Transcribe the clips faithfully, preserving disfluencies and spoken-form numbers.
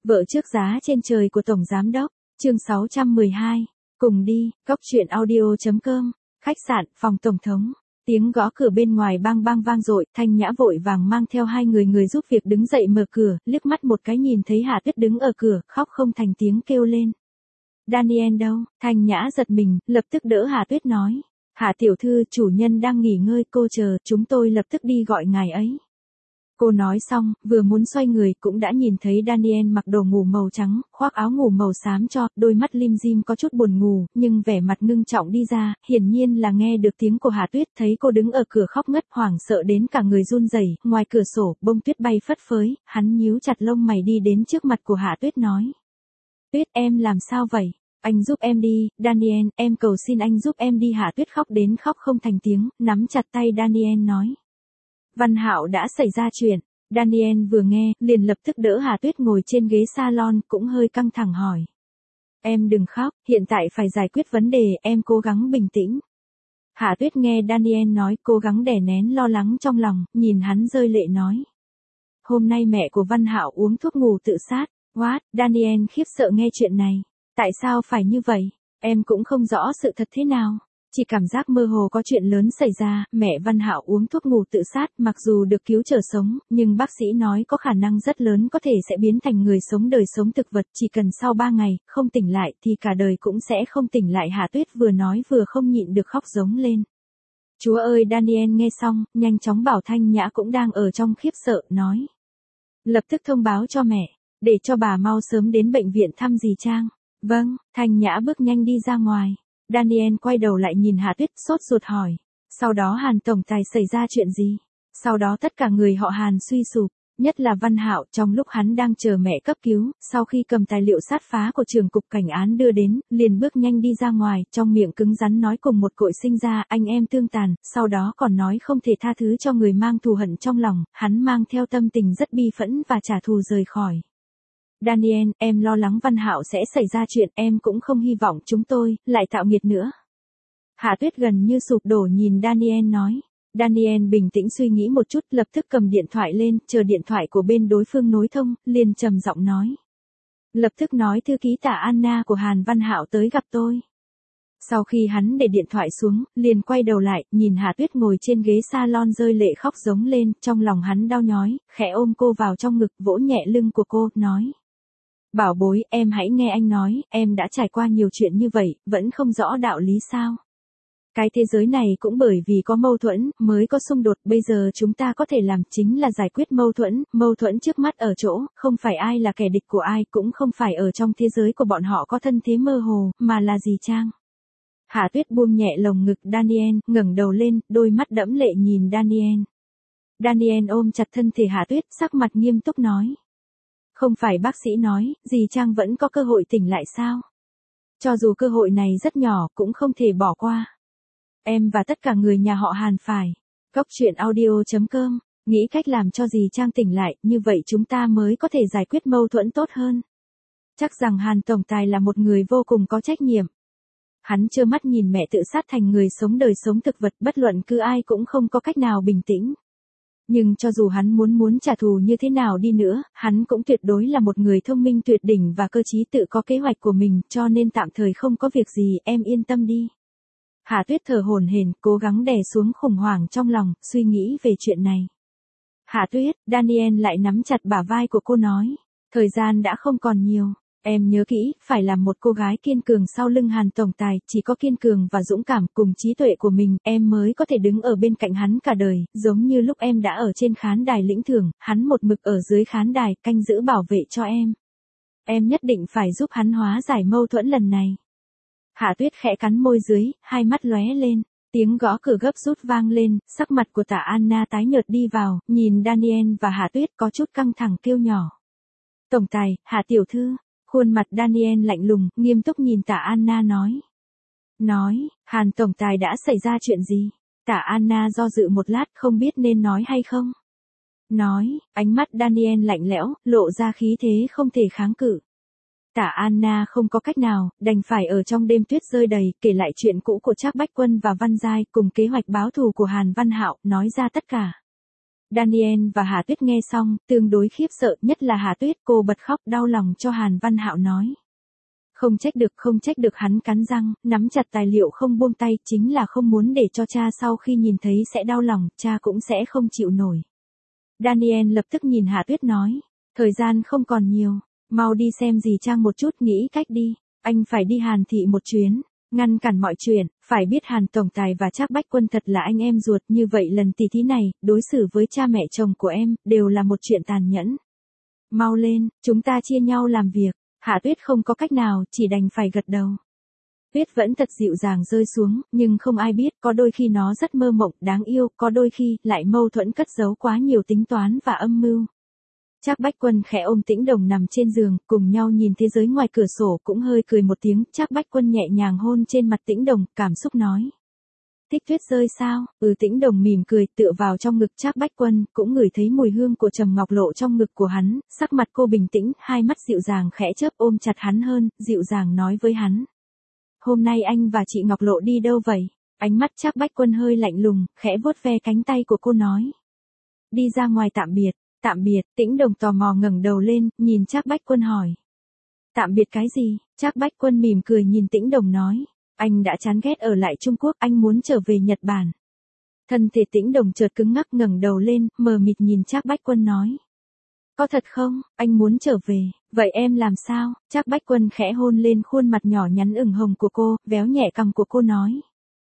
Vợ trước giá trên trời của Tổng Giám Đốc, chương sáu trăm mười hai. Cùng đi, góc chuyện audio chấm com, khách sạn, phòng Tổng thống. Tiếng gõ cửa bên ngoài bang bang vang dội, Thanh Nhã vội vàng mang theo hai người người giúp việc đứng dậy mở cửa, liếc mắt một cái nhìn thấy Hạ Tuyết đứng ở cửa, khóc không thành tiếng kêu lên. Daniel đâu? Thanh Nhã giật mình, lập tức đỡ Hạ Tuyết nói. Hạ tiểu thư, chủ nhân đang nghỉ ngơi, cô chờ, chúng tôi lập tức đi gọi ngài ấy. Cô nói xong, vừa muốn xoay người cũng đã nhìn thấy Daniel mặc đồ ngủ màu trắng, khoác áo ngủ màu xám cho, đôi mắt lim dim có chút buồn ngủ, nhưng vẻ mặt ngưng trọng đi ra, hiển nhiên là nghe được tiếng của Hạ Tuyết, thấy cô đứng ở cửa khóc ngất, hoảng sợ đến cả người run rẩy. Ngoài cửa sổ, bông tuyết bay phất phới, hắn nhíu chặt lông mày đi đến trước mặt của Hạ Tuyết nói. Tuyết, em làm sao vậy? Anh giúp em đi, Daniel, em cầu xin anh giúp em đi. Hạ Tuyết khóc đến khóc không thành tiếng, nắm chặt tay Daniel nói. Văn Hạo đã xảy ra chuyện. Daniel vừa nghe, liền lập tức đỡ Hạ Tuyết ngồi trên ghế salon, cũng hơi căng thẳng hỏi. Em đừng khóc, hiện tại phải giải quyết vấn đề, em cố gắng bình tĩnh. Hạ Tuyết nghe Daniel nói, cố gắng đè nén lo lắng trong lòng, nhìn hắn rơi lệ nói. Hôm nay mẹ của Văn Hạo uống thuốc ngủ tự sát. What? Daniel khiếp sợ nghe chuyện này. Tại sao phải như vậy? Em cũng không rõ sự thật thế nào. Chỉ cảm giác mơ hồ có chuyện lớn xảy ra, mẹ Văn Hạo uống thuốc ngủ tự sát, mặc dù được cứu trở sống, nhưng bác sĩ nói có khả năng rất lớn có thể sẽ biến thành người sống đời sống thực vật, chỉ cần sau ba ngày, không tỉnh lại thì cả đời cũng sẽ không tỉnh lại. Hạ Tuyết vừa nói vừa không nhịn được khóc giống lên. Chúa ơi, Daniel nghe xong, nhanh chóng bảo Thanh Nhã cũng đang ở trong khiếp sợ, nói. Lập tức thông báo cho mẹ, để cho bà mau sớm đến bệnh viện thăm dì Trang. Vâng, Thanh Nhã bước nhanh đi ra ngoài. Daniel quay đầu lại nhìn Hạ Tuyết, sốt ruột hỏi. Sau đó Hàn tổng tài xảy ra chuyện gì? Sau đó tất cả người họ Hàn suy sụp, nhất là Văn Hạo, trong lúc hắn đang chờ mẹ cấp cứu, sau khi cầm tài liệu sát phá của trường cục cảnh án đưa đến, liền bước nhanh đi ra ngoài, trong miệng cứng rắn nói cùng một cội sinh ra, anh em tương tàn, sau đó còn nói không thể tha thứ cho người mang thù hận trong lòng, hắn mang theo tâm tình rất bi phẫn và trả thù rời khỏi. Daniel, em lo lắng Văn Hạo sẽ xảy ra chuyện, em cũng không hy vọng chúng tôi lại tạo nghiệt nữa. Hạ Tuyết gần như sụp đổ nhìn Daniel nói. Daniel bình tĩnh suy nghĩ một chút, lập tức cầm điện thoại lên, chờ điện thoại của bên đối phương nối thông, liền trầm giọng nói. Lập tức nói thư ký Tạ Anna của Hàn Văn Hạo tới gặp tôi. Sau khi hắn để điện thoại xuống, liền quay đầu lại, nhìn Hạ Tuyết ngồi trên ghế salon rơi lệ khóc giống lên, trong lòng hắn đau nhói, khẽ ôm cô vào trong ngực, vỗ nhẹ lưng của cô, nói. Bảo bối, em hãy nghe anh nói, em đã trải qua nhiều chuyện như vậy, vẫn không rõ đạo lý sao. Cái thế giới này cũng bởi vì có mâu thuẫn, mới có xung đột, bây giờ chúng ta có thể làm chính là giải quyết mâu thuẫn, mâu thuẫn trước mắt ở chỗ, không phải ai là kẻ địch của ai, cũng không phải ở trong thế giới của bọn họ có thân thế mơ hồ, mà là dì Trang. Hạ Tuyết buông nhẹ lồng ngực Daniel, ngẩng đầu lên, đôi mắt đẫm lệ nhìn Daniel. Daniel ôm chặt thân thể Hạ Tuyết, sắc mặt nghiêm túc nói. Không phải bác sĩ nói, dì Trang vẫn có cơ hội tỉnh lại sao? Cho dù cơ hội này rất nhỏ, cũng không thể bỏ qua. Em và tất cả người nhà họ Hàn phải. Góc chuyện audio chấm com, nghĩ cách làm cho dì Trang tỉnh lại, như vậy chúng ta mới có thể giải quyết mâu thuẫn tốt hơn. Chắc rằng Hàn tổng tài là một người vô cùng có trách nhiệm. Hắn trơ mắt nhìn mẹ tự sát thành người sống đời sống thực vật, bất luận cứ ai cũng không có cách nào bình tĩnh. Nhưng cho dù hắn muốn muốn trả thù như thế nào đi nữa, hắn cũng tuyệt đối là một người thông minh tuyệt đỉnh và cơ trí tự có kế hoạch của mình, cho nên tạm thời không có việc gì, em yên tâm đi. Hạ Tuyết thở hổn hển, cố gắng đè xuống khủng hoảng trong lòng, suy nghĩ về chuyện này. Hạ Tuyết, Daniel lại nắm chặt bả vai của cô nói, thời gian đã không còn nhiều. Em nhớ kỹ, phải làm một cô gái kiên cường sau lưng Hàn tổng tài, chỉ có kiên cường và dũng cảm cùng trí tuệ của mình, em mới có thể đứng ở bên cạnh hắn cả đời, giống như lúc em đã ở trên khán đài lĩnh thưởng, hắn một mực ở dưới khán đài, canh giữ bảo vệ cho em. Em nhất định phải giúp hắn hóa giải mâu thuẫn lần này. Hạ Tuyết khẽ cắn môi dưới, hai mắt lóe lên, tiếng gõ cửa gấp rút vang lên, sắc mặt của Tạ Anna tái nhợt đi vào, nhìn Daniel và Hạ Tuyết có chút căng thẳng kêu nhỏ. Tổng tài, Hạ tiểu thư. Khuôn mặt Daniel lạnh lùng, nghiêm túc nhìn Tạ Anna nói. Nói, Hàn tổng tài đã xảy ra chuyện gì? Tạ Anna do dự một lát không biết nên nói hay không. Nói, ánh mắt Daniel lạnh lẽo, lộ ra khí thế không thể kháng cự. Tạ Anna không có cách nào, đành phải ở trong đêm tuyết rơi đầy, kể lại chuyện cũ của Trác Bách Quân và Văn Giai cùng kế hoạch báo thù của Hàn Văn Hạo, nói ra tất cả. Daniel và Hà Tuyết nghe xong, tương đối khiếp sợ, nhất là Hà Tuyết, cô bật khóc đau lòng cho Hàn Văn Hạo nói. Không trách được, không trách được, hắn cắn răng, nắm chặt tài liệu không buông tay, chính là không muốn để cho cha sau khi nhìn thấy sẽ đau lòng, cha cũng sẽ không chịu nổi. Daniel lập tức nhìn Hà Tuyết nói, thời gian không còn nhiều, mau đi xem dì Trang một chút, nghĩ cách đi, anh phải đi Hàn thị một chuyến, ngăn cản mọi chuyện, phải biết Hàn Tổng Tài và Trác Bách Quân thật là anh em ruột, như vậy lần tỷ thí này, đối xử với cha mẹ chồng của em, đều là một chuyện tàn nhẫn. Mau lên, chúng ta chia nhau làm việc. Hạ Tuyết không có cách nào, chỉ đành phải gật đầu. Tuyết vẫn thật dịu dàng rơi xuống, nhưng không ai biết, có đôi khi nó rất mơ mộng, đáng yêu, có đôi khi, lại mâu thuẫn cất giấu quá nhiều tính toán và âm mưu. Trác Bách Quân khẽ ôm Tĩnh Đồng nằm trên giường, cùng nhau nhìn thế giới ngoài cửa sổ, cũng hơi cười một tiếng, Trác Bách Quân nhẹ nhàng hôn trên mặt Tĩnh Đồng, cảm xúc nói. Thích tuyết rơi sao? Ừ, Tĩnh Đồng mỉm cười, tựa vào trong ngực Trác Bách Quân, cũng ngửi thấy mùi hương của Trầm Ngọc Lộ trong ngực của hắn, sắc mặt cô bình tĩnh, hai mắt dịu dàng khẽ chớp, ôm chặt hắn hơn, dịu dàng nói với hắn. Hôm nay anh và chị Ngọc Lộ đi đâu vậy? Ánh mắt Trác Bách Quân hơi lạnh lùng, khẽ vuốt ve cánh tay của cô nói. Đi ra ngoài tạm biệt, tạm biệt, Tĩnh Đồng tò mò ngẩng đầu lên, nhìn Trác Bách Quân hỏi. Tạm biệt cái gì? Trác Bách Quân mỉm cười nhìn Tĩnh Đồng nói. Anh đã chán ghét ở lại Trung Quốc, anh muốn trở về Nhật Bản. Thân thể Tĩnh Đồng chợt cứng ngắc, ngẩng đầu lên, mờ mịt nhìn Trác Bách Quân nói. Có thật không, anh muốn trở về, vậy em làm sao? Trác Bách Quân khẽ hôn lên khuôn mặt nhỏ nhắn ửng hồng của cô, véo nhẹ cằm của cô nói.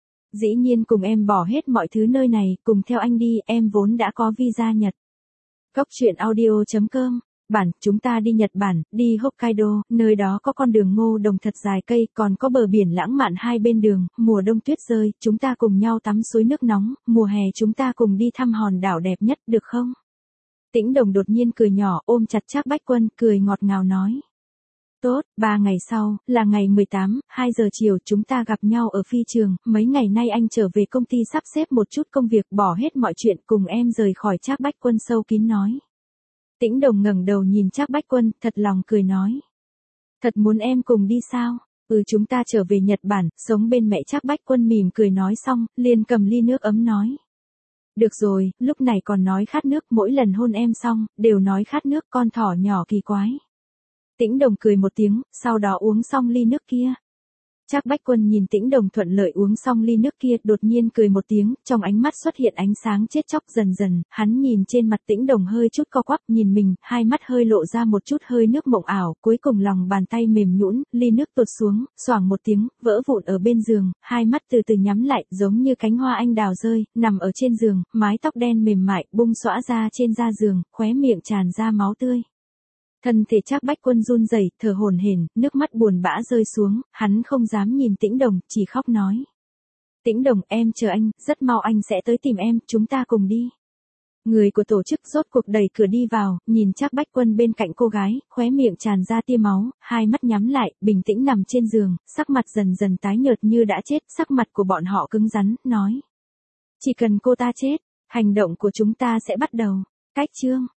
Dĩ nhiên cùng em bỏ hết mọi thứ nơi này, cùng theo anh đi, em vốn đã có visa Nhật. Cốc truyện audio chấm com. Bản, chúng ta đi Nhật Bản, đi Hokkaido, nơi đó có con đường ngô đồng thật dài cây, còn có bờ biển lãng mạn hai bên đường, mùa đông tuyết rơi, chúng ta cùng nhau tắm suối nước nóng, mùa hè chúng ta cùng đi thăm hòn đảo đẹp nhất, được không? Tĩnh Đồng đột nhiên cười nhỏ, ôm chặt Trác Bách Quân, cười ngọt ngào nói. Tốt, ba ngày sau, là ngày mười tám, hai giờ chiều, chúng ta gặp nhau ở phi trường, mấy ngày nay anh trở về công ty sắp xếp một chút công việc, bỏ hết mọi chuyện, cùng em rời khỏi. Trác Bách Quân sâu kín nói. Tĩnh Đồng ngẩng đầu nhìn Trác Bách Quân, thật lòng cười nói. Thật muốn em cùng đi sao? Ừ, chúng ta trở về Nhật Bản, sống bên mẹ. Trác Bách Quân mỉm cười nói xong, liền cầm ly nước ấm nói. Được rồi, lúc này còn nói khát nước, mỗi lần hôn em xong, đều nói khát nước, con thỏ nhỏ kỳ quái. Tĩnh Đồng cười một tiếng, sau đó uống xong ly nước kia. Trác Bách Quân nhìn Tĩnh Đồng thuận lợi uống xong ly nước kia, đột nhiên cười một tiếng, trong ánh mắt xuất hiện ánh sáng chết chóc. Dần dần, hắn nhìn trên mặt Tĩnh Đồng hơi chút co quắp, nhìn mình, hai mắt hơi lộ ra một chút hơi nước mộng ảo, cuối cùng lòng bàn tay mềm nhũn, ly nước tuột xuống, xoảng một tiếng, vỡ vụn ở bên giường, hai mắt từ từ nhắm lại, giống như cánh hoa anh đào rơi, nằm ở trên giường, mái tóc đen mềm mại bung xõa ra trên da giường, khóe miệng tràn ra máu tươi. Thân thể Trác Bách Quân run rẩy, thở hổn hển, nước mắt buồn bã rơi xuống, hắn không dám nhìn Tĩnh Đồng, chỉ khóc nói. Tĩnh Đồng, em chờ anh, rất mau anh sẽ tới tìm em, chúng ta cùng đi. Người của tổ chức rốt cuộc đẩy cửa đi vào, nhìn Trác Bách Quân bên cạnh cô gái, khóe miệng tràn ra tia máu, hai mắt nhắm lại, bình tĩnh nằm trên giường, sắc mặt dần dần tái nhợt như đã chết, sắc mặt của bọn họ cứng rắn, nói. Chỉ cần cô ta chết, hành động của chúng ta sẽ bắt đầu. Cách chương.